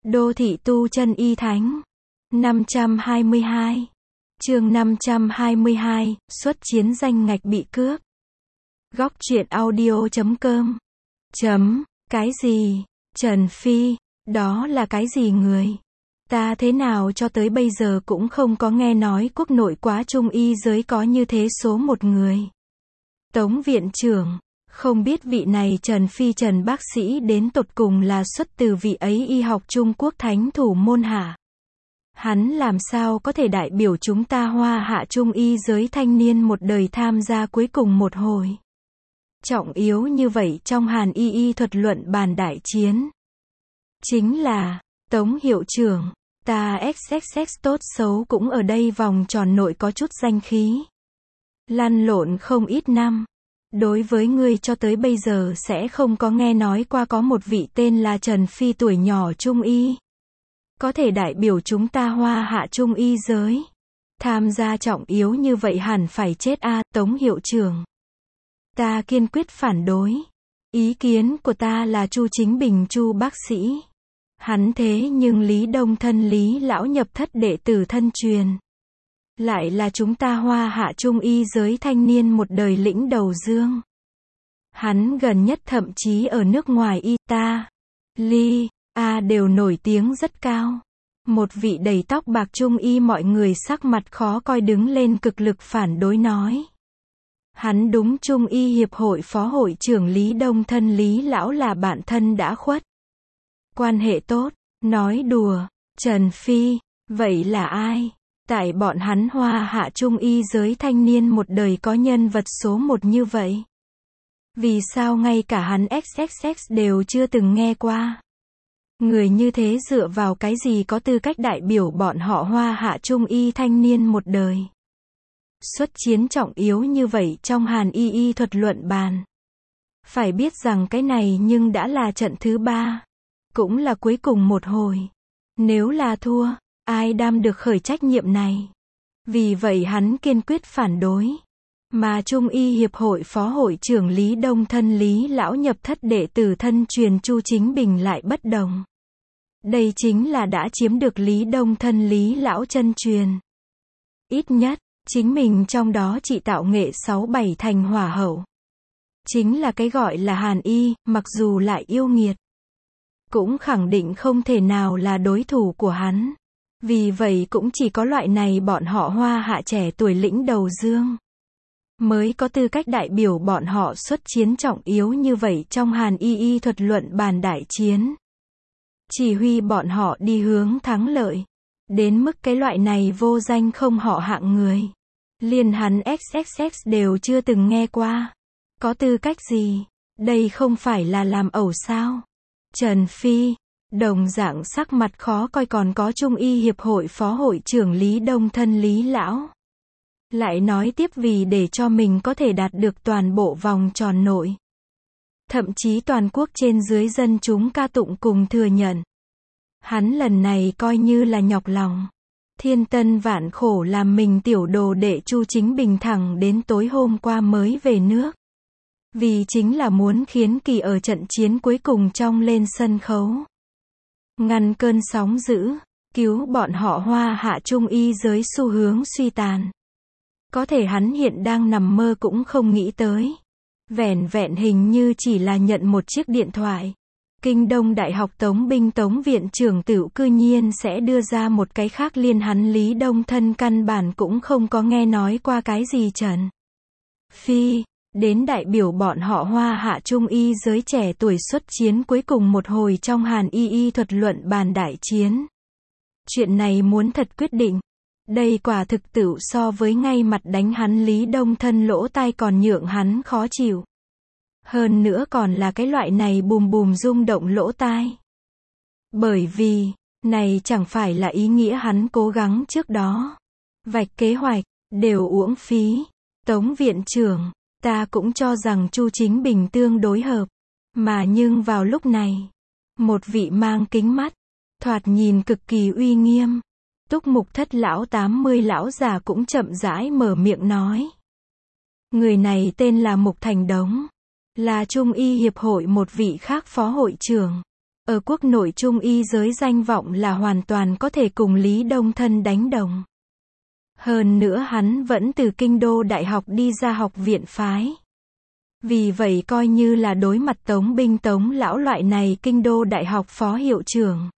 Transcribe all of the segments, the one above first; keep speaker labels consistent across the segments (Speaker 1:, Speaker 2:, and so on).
Speaker 1: Đô thị tu chân y thánh. 522. Chương 522, xuất chiến danh ngạch bị cướp. Góc truyện audio.com. Cái gì? Trần Phi, đó là cái gì người? Ta thế nào cho tới bây giờ cũng không có nghe nói quốc nội quá trung y giới có như thế số một người. Tống viện trưởng, không biết vị này Trần Phi Trần bác sĩ đến tột cùng là xuất từ vị ấy y học Trung Quốc thánh thủ môn hả? Hắn làm sao có thể đại biểu chúng ta Hoa Hạ trung y giới thanh niên một đời tham gia cuối cùng một hồi trọng yếu như vậy trong Hàn y thuật luận bàn đại chiến? Chính là, Tống hiệu trưởng, ta XXX tốt xấu cũng ở đây vòng tròn nội có chút danh khí. Lăn lộn không ít năm. Đối với ngươi cho tới bây giờ sẽ không có nghe nói qua có một vị tên là Trần Phi tuổi nhỏ trung y. Có thể đại biểu chúng ta Hoa Hạ trung y giới. Tham gia trọng yếu như vậy hẳn phải chết a. Tống hiệu trưởng. Ta kiên quyết phản đối. Ý kiến của ta là Chu Chính Bình Chu bác sĩ. Hắn thế nhưng Lý Đông thân Lý lão nhập thất đệ tử thân truyền. Lại là chúng ta Hoa Hạ trung y giới thanh niên một đời lĩnh đầu dương. Hắn gần nhất thậm chí ở nước ngoài Italy, đều nổi tiếng rất cao. Một vị đầy tóc bạc trung y mọi người sắc mặt khó coi đứng lên cực lực phản đối nói. Hắn đúng Trung y hiệp hội phó hội trưởng Lý Đông thân Lý lão là bạn thân đã khuất. Quan hệ tốt, nói đùa, Trần Phi, vậy là ai? Tại bọn hắn Hoa Hạ trung y giới thanh niên một đời có nhân vật số một như vậy? Vì sao ngay cả hắn XXX đều chưa từng nghe qua? Người như thế dựa vào cái gì có tư cách đại biểu bọn họ Hoa Hạ trung y thanh niên một đời? Xuất chiến trọng yếu như vậy trong Hàn y thuật luận bàn. Phải biết rằng cái này nhưng đã là trận thứ 3. Cũng là cuối cùng một hồi. Nếu là thua, ai đảm được khởi trách nhiệm này? Vì vậy hắn kiên quyết phản đối. Mà Trung y hiệp hội phó hội trưởng Lý Đông thân Lý lão nhập thất đệ tử thân truyền Chu Chính Bình lại bất đồng. Đây chính là đã chiếm được Lý Đông thân Lý lão chân truyền. Ít nhất, chính mình trong đó chỉ tạo nghệ 6-7 thành hỏa hậu. Chính là cái gọi là Hàn y, mặc dù lại yêu nghiệt, cũng khẳng định không thể nào là đối thủ của hắn. Vì vậy cũng chỉ có loại này bọn họ Hoa Hạ trẻ tuổi lĩnh đầu dương mới có tư cách đại biểu bọn họ xuất chiến trọng yếu như vậy trong Hàn y thuật luận bàn đại chiến. Chỉ huy bọn họ đi hướng thắng lợi. Đến mức cái loại này vô danh không họ hạng người. Liền hắn XXX đều chưa từng nghe qua. Có tư cách gì? Đây không phải là làm ẩu sao? Trần Phi, đồng dạng sắc mặt khó coi còn có Trung y hiệp hội phó hội trưởng Lý Đông thân Lý lão. Lại nói tiếp vì để cho mình có thể đạt được toàn bộ vòng tròn nội. Thậm chí toàn quốc trên dưới dân chúng ca tụng cùng thừa nhận. Hắn lần này coi như là nhọc lòng. Thiên tân vạn khổ làm mình tiểu đồ đệ Chu Chính Bình thẳng đến tối hôm qua mới về nước. Vì chính là muốn khiến kỳ ở trận chiến cuối cùng trong lên sân khấu. Ngăn cơn sóng dữ, cứu bọn họ Hoa Hạ trung y giới xu hướng suy tàn. Có thể hắn hiện đang nằm mơ cũng không nghĩ tới. Vẻn vẹn hình như chỉ là nhận một chiếc điện thoại. Kinh Đông Đại học Tống binh Tống viện trưởng Tửu cư nhiên sẽ đưa ra một cái khác liên hắn Lý Đông thân căn bản cũng không có nghe nói qua cái gì Trần Phi, đến đại biểu bọn họ Hoa Hạ trung y giới trẻ tuổi xuất chiến cuối cùng một hồi trong Hàn y thuật luận bàn đại chiến. Chuyện này muốn thật quyết định. Đây quả thực Tửu so với ngay mặt đánh hắn Lý Đông thân lỗ tai còn nhượng hắn khó chịu. Hơn nữa còn là cái loại này bùm bùm rung động lỗ tai. Bởi vì, này chẳng phải là ý nghĩa hắn cố gắng trước đó. Vạch kế hoạch, đều uổng phí. Tống viện trưởng, ta cũng cho rằng Chu Chính Bình tương đối hợp. Mà nhưng vào lúc này, một vị mang kính mắt, thoạt nhìn cực kỳ uy nghiêm. Túc Mục Thất lão 80 lão già cũng chậm rãi mở miệng nói. Người này tên là Mục Thành Đống. Là Trung y hiệp hội một vị khác phó hội trưởng. Ở quốc nội Trung y giới danh vọng là hoàn toàn có thể cùng Lý Đông Thân đánh đồng. Hơn nữa hắn vẫn từ kinh đô đại học đi ra học viện phái. Vì vậy coi như là đối mặt Tống Binh Tống lão loại này kinh đô đại học phó hiệu trưởng,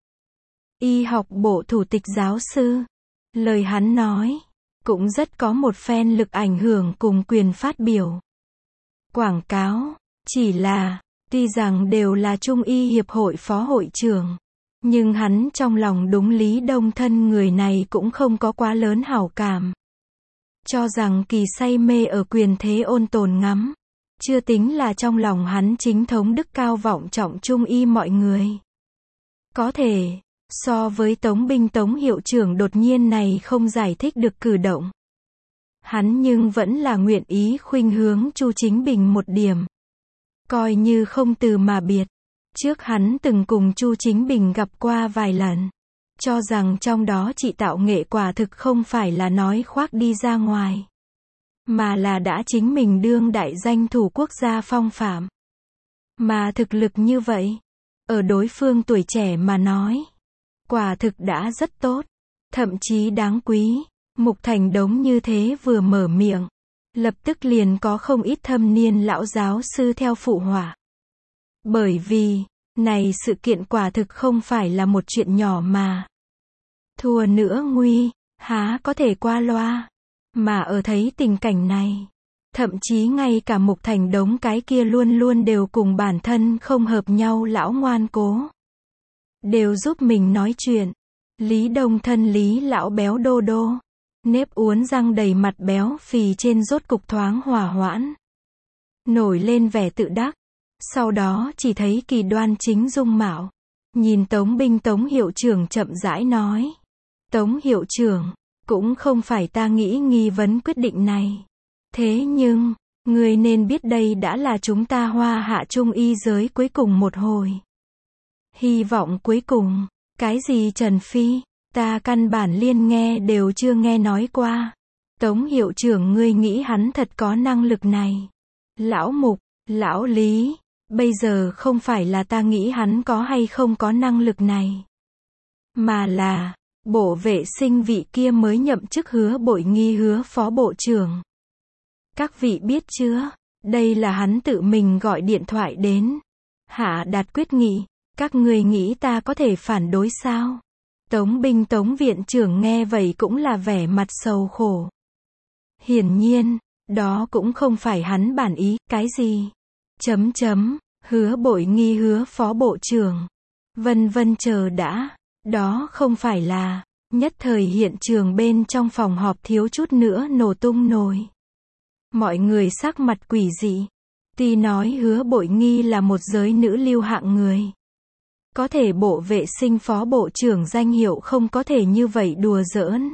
Speaker 1: y học bộ thủ tịch giáo sư. Lời hắn nói cũng rất có một phen lực ảnh hưởng cùng quyền phát biểu. Quảng cáo, chỉ là, tuy rằng đều là Trung y hiệp hội phó hội trưởng, nhưng hắn trong lòng đúng Lý Đông Thân người này cũng không có quá lớn hảo cảm. Cho rằng kỳ say mê ở quyền thế ôn tồn ngắm. Chưa tính là trong lòng hắn chính thống đức cao vọng trọng Trung y mọi người. Có thể, so với Tống Binh Tống hiệu trưởng đột nhiên này không giải thích được cử động. Hắn nhưng vẫn là nguyện ý khuynh hướng Chu Chính Bình một điểm. Coi như không từ mà biệt. Trước hắn từng cùng Chu Chính Bình gặp qua vài lần. Cho rằng trong đó chị tạo nghệ quả thực không phải là nói khoác đi ra ngoài. Mà là đã chính mình đương đại danh thủ quốc gia phong phạm. Mà thực lực như vậy, ở đối phương tuổi trẻ mà nói, quả thực đã rất tốt, thậm chí đáng quý. Mục Thành Đống như thế vừa mở miệng, lập tức liền có không ít thâm niên lão giáo sư theo phụ họa. Bởi vì, này sự kiện quả thực không phải là một chuyện nhỏ mà. Thua nữa nguy, há có thể qua loa. Mà ở thấy tình cảnh này, thậm chí ngay cả Mục Thành Đống cái kia luôn luôn đều cùng bản thân không hợp nhau lão ngoan cố, đều giúp mình nói chuyện. Lý Đông Thân Lý lão béo đô đô, nếp uốn răng đầy mặt béo phì trên rốt cục thoáng hòa hoãn, nổi lên vẻ tự đắc. Sau đó chỉ thấy kỳ đoan chính dung mạo, nhìn Tống Binh Tống hiệu trưởng chậm rãi nói. Tống hiệu trưởng, cũng không phải ta nghĩ nghi vấn quyết định này. Thế nhưng, người nên biết đây đã là chúng ta Hoa Hạ Trung y giới cuối cùng một hồi. Hy vọng cuối cùng, cái gì Trần Phi, ta căn bản liên nghe đều chưa nghe nói qua. Tống hiệu trưởng ngươi nghĩ hắn thật có năng lực này. Lão Mục, lão Lý, bây giờ không phải là ta nghĩ hắn có hay không có năng lực này. Mà là, Bộ Vệ sinh vị kia mới nhậm chức Hứa Bội Nghi Hứa phó bộ trưởng. Các vị biết chưa, đây là hắn tự mình gọi điện thoại đến. Hạ đạt quyết nghị, các người nghĩ ta có thể phản đối sao? Tống Binh Tống viện trưởng nghe vậy cũng là vẻ mặt sầu khổ. Hiển nhiên, đó cũng không phải hắn bản ý, cái gì? Hứa Bội Nghi Hứa phó bộ trưởng. Vân vân chờ đã. Đó không phải là, nhất thời hiện trường bên trong phòng họp thiếu chút nữa nổ tung nồi. Mọi người sắc mặt quỷ dị. Tuy nói Hứa Bội Nghi là một giới nữ lưu hạng người. Có thể Bộ Vệ sinh phó bộ trưởng danh hiệu không có thể như vậy đùa giỡn.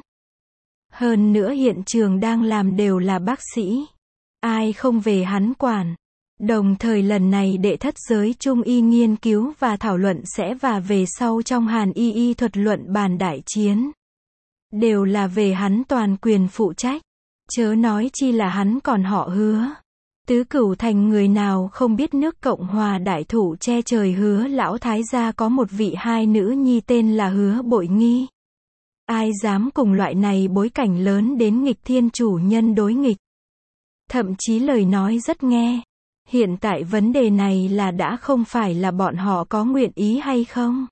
Speaker 1: Hơn nữa hiện trường đang làm đều là bác sĩ. Ai không về hắn quản. Đồng thời lần này đệ thất giới Trung y nghiên cứu và thảo luận sẽ và về sau trong Hàn y thuật luận bàn đại chiến. Đều là về hắn toàn quyền phụ trách. Chớ nói chi là hắn còn họ Hứa. Tứ Cửu Thành người nào không biết nước Cộng hòa đại thủ che trời Hứa lão thái gia có một vị hai nữ nhi tên là Hứa Bội Nghi. Ai dám cùng loại này bối cảnh lớn đến nghịch thiên chủ nhân đối nghịch. Thậm chí lời nói rất nghe. Hiện tại vấn đề này là đã không phải là bọn họ có nguyện ý hay không,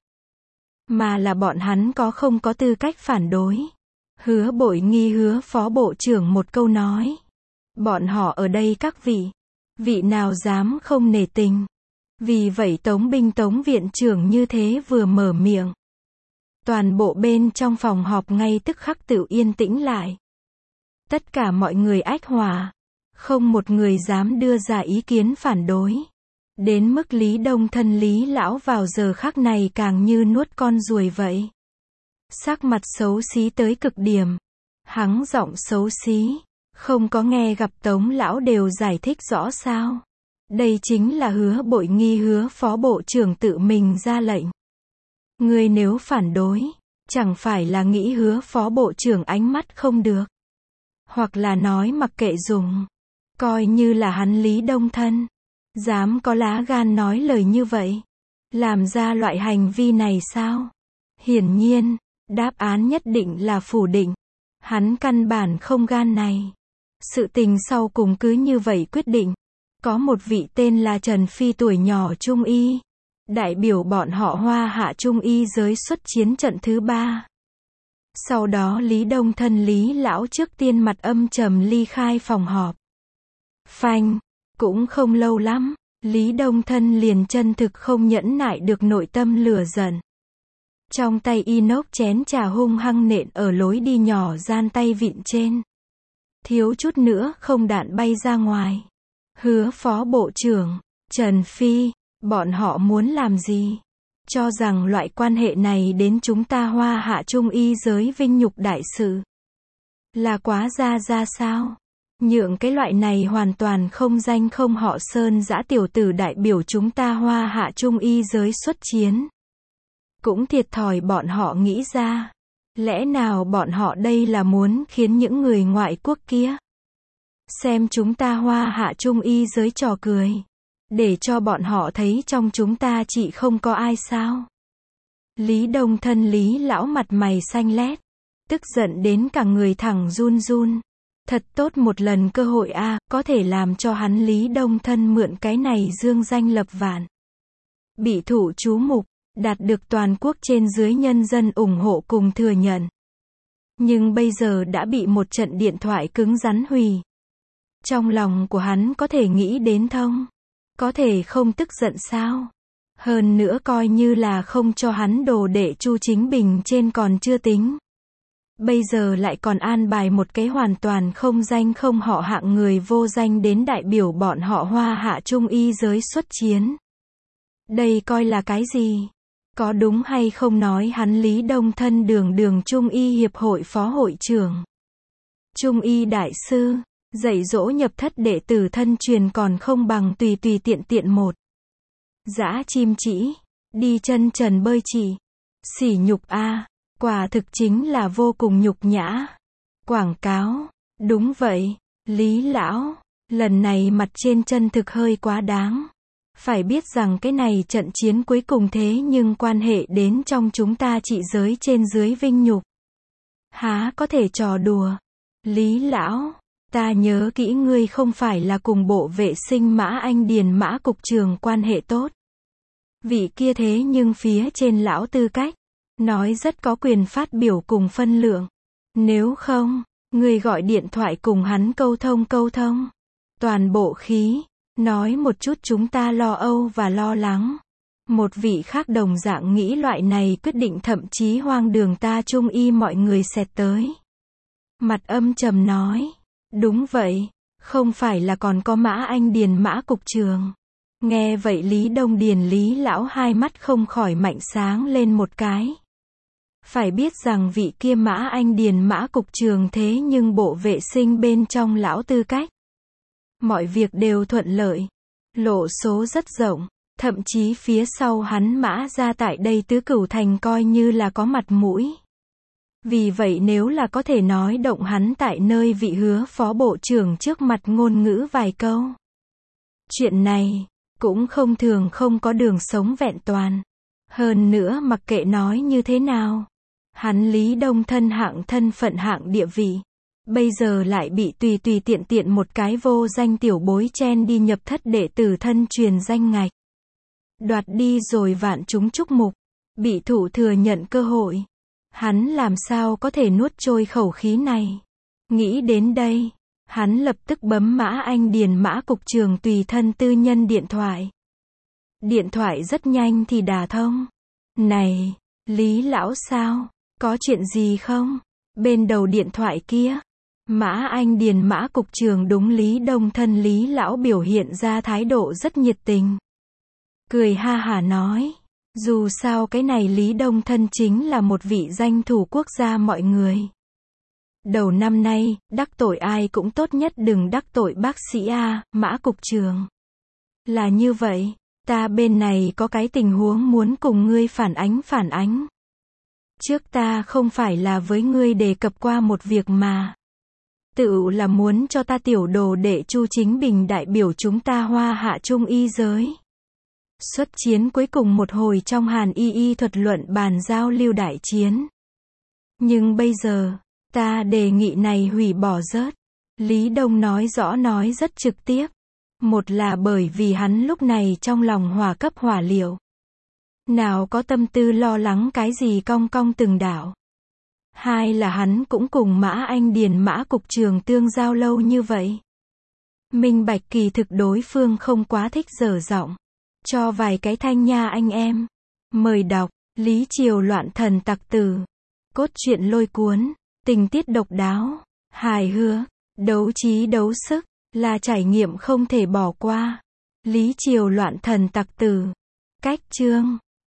Speaker 1: mà là bọn hắn có không có tư cách phản đối. Hứa Bội Nghi Hứa phó bộ trưởng một câu nói. Bọn họ ở đây các vị nào dám không nể tình. Vì vậy Tống Binh Tống viện trưởng như thế vừa mở miệng. Toàn bộ bên trong phòng họp ngay tức khắc tự yên tĩnh lại. Tất cả mọi người ách hòa. Không một người dám đưa ra ý kiến phản đối. Đến mức Lý Đông Thân Lý lão vào giờ khắc này càng như nuốt con ruồi vậy. Sắc mặt xấu xí tới cực điểm. Hắng giọng xấu xí. Không có nghe gặp Tống lão đều giải thích rõ sao. Đây chính là Hứa Bội Nghi Hứa phó bộ trưởng tự mình ra lệnh. Người nếu phản đối, chẳng phải là nghĩ Hứa phó bộ trưởng ánh mắt không được. Hoặc là nói mặc kệ dùng. Coi như là hắn Lý Đông Thân. Dám có lá gan nói lời như vậy. làm ra loại hành vi này sao? Hiển nhiên, đáp án nhất định là phủ định. Hắn căn bản không gan này. Sự tình sau cùng cứ như vậy quyết định. Có một vị tên là Trần Phi tuổi nhỏ trung y, đại biểu bọn họ Hoa Hạ trung y giới xuất chiến trận thứ 3. Sau đó Lý Đông Thân Lý lão trước tiên mặt âm trầm ly khai phòng họp. Phanh, cũng không lâu lắm, Lý Đông Thân liền chân thực không nhẫn nại được nội tâm lửa giận. Trong tay inox chén trà hung hăng nện ở lối đi nhỏ gian tay vịn trên. Thiếu chút nữa không đạn bay ra ngoài. Hứa Phó Bộ trưởng, Trần Phi, bọn họ muốn làm gì? Cho rằng loại quan hệ này đến chúng ta Hoa Hạ trung y giới vinh nhục đại sự. Là quá ra sao? Nhượng cái loại này hoàn toàn không danh không họ Sơn dã tiểu tử đại biểu chúng ta Hoa Hạ trung y giới xuất chiến. Cũng thiệt thòi bọn họ nghĩ ra. Lẽ nào bọn họ đây là muốn khiến những người ngoại quốc kia xem chúng ta Hoa Hạ trung y giới trò cười, để cho bọn họ thấy trong chúng ta chỉ không có ai sao? Lý Đông Thân Lý lão mặt mày xanh lét, tức giận đến cả người thẳng run run. Thật tốt một lần cơ hội a, có thể làm cho hắn Lý Đông Thân mượn cái này dương danh lập vạn. Bị thụ chú mục, đạt được toàn quốc trên dưới nhân dân ủng hộ cùng thừa nhận. Nhưng bây giờ đã bị một trận điện thoại cứng rắn hủy. Trong lòng của hắn có thể nghĩ đến thông. Có thể không tức giận sao? Hơn nữa coi như là không cho hắn đồ đệ Chu Chính Bình trên còn chưa tính. Bây giờ lại còn an bài một cái hoàn toàn không danh không họ hạng người vô danh đến đại biểu bọn họ Hoa Hạ trung y giới xuất chiến. Đây coi là cái gì? Có đúng hay không nói hắn Lý Đông Thân đường Trung y hiệp hội phó hội trưởng. Trung y đại sư, dạy dỗ nhập thất đệ tử thân truyền còn không bằng tùy tiện một. Dã chim chỉ, đi chân trần bơi chỉ. Sỉ nhục a, quả thực chính là vô cùng nhục nhã. Quảng cáo, đúng vậy, Lý lão, lần này mặt trên chân thực hơi quá đáng. Phải biết rằng cái này trận chiến cuối cùng thế nhưng quan hệ đến trong chúng ta trị giới trên dưới vinh nhục. Há có thể trò đùa. Lý lão, ta nhớ kỹ ngươi không phải là cùng Bộ Vệ sinh Mã Anh Điền Mã cục trưởng quan hệ tốt. Vị kia thế nhưng phía trên lão tư cách, nói rất có quyền phát biểu cùng phân lượng. Nếu không, ngươi gọi điện thoại cùng hắn câu thông. Toàn bộ khí, nói một chút chúng ta lo âu và lo lắng. Một vị khác đồng dạng nghĩ loại này quyết định thậm chí hoang đường ta trung y mọi người xẹt tới. Mặt âm trầm nói, đúng vậy, không phải là còn có Mã Anh Điền Mã cục trưởng. Nghe vậy Lý Đông Điền Lý lão hai mắt không khỏi mạnh sáng lên một cái. Phải biết rằng vị kia Mã Anh Điền Mã cục trưởng thế nhưng Bộ Vệ sinh bên trong lão tư cách. Mọi việc đều thuận lợi, lộ số rất rộng, thậm chí phía sau hắn Mã ra tại đây tứ cửu thành coi như là có mặt mũi. Vì vậy nếu là có thể nói động hắn tại nơi vị Hứa Phó Bộ trưởng trước mặt ngôn ngữ vài câu. Chuyện này, cũng không thường không có đường sống vẹn toàn. Hơn nữa mặc kệ nói như thế nào, hắn Lý Đông Thân hạng thân phận hạng địa vị. Bây giờ lại bị tùy tiện một cái vô danh tiểu bối chen đi nhập thất đệ tử thân truyền danh ngạch. Đoạt đi rồi vạn chúng chúc mục, bị thụ thừa nhận cơ hội. Hắn làm sao có thể nuốt trôi khẩu khí này. Nghĩ đến đây, hắn lập tức bấm Mã Anh Điền Mã cục trưởng tùy thân tư nhân điện thoại. Điện thoại rất nhanh thì đả thông. Này, Lý lão sao, có chuyện gì không? Bên đầu điện thoại kia, Mã Anh Điền Mã cục trưởng đúng Lý Đông Thân Lý lão biểu hiện ra thái độ rất nhiệt tình. Cười ha hả nói, dù sao cái này Lý Đông Thân chính là một vị danh thủ quốc gia mọi người. Đầu năm nay, đắc tội ai cũng tốt nhất đừng đắc tội bác sĩ A, Mã cục trưởng. Là như vậy, ta bên này có cái tình huống muốn cùng ngươi phản ánh. Trước ta không phải là với ngươi đề cập qua một việc mà. Tự là muốn cho ta tiểu đồ đệ Chu Chính Bình đại biểu chúng ta Hoa Hạ trung y giới Xuất chiến cuối cùng một hồi trong Hàn Y thuật luận bàn giao lưu đại chiến. Nhưng bây giờ, ta đề nghị này hủy bỏ rớt. Lý Đông nói rõ nói rất trực tiếp. Một là bởi vì hắn lúc này trong lòng hỏa cấp hỏa liệu. Nào có tâm tư lo lắng cái gì cong cong từng đảo. Hai là hắn cũng cùng Mã Anh Điền Mã cục trường tương giao lâu như vậy. Minh bạch kỳ thực đối phương không quá thích dở giọng. Cho vài cái thanh nha anh em. Mời đọc, Lý Triều loạn thần tặc tử. Cốt truyện lôi cuốn, tình tiết độc đáo, hài hước, đấu trí đấu sức, là trải nghiệm không thể bỏ qua. Lý Triều loạn thần tặc tử. Cách chương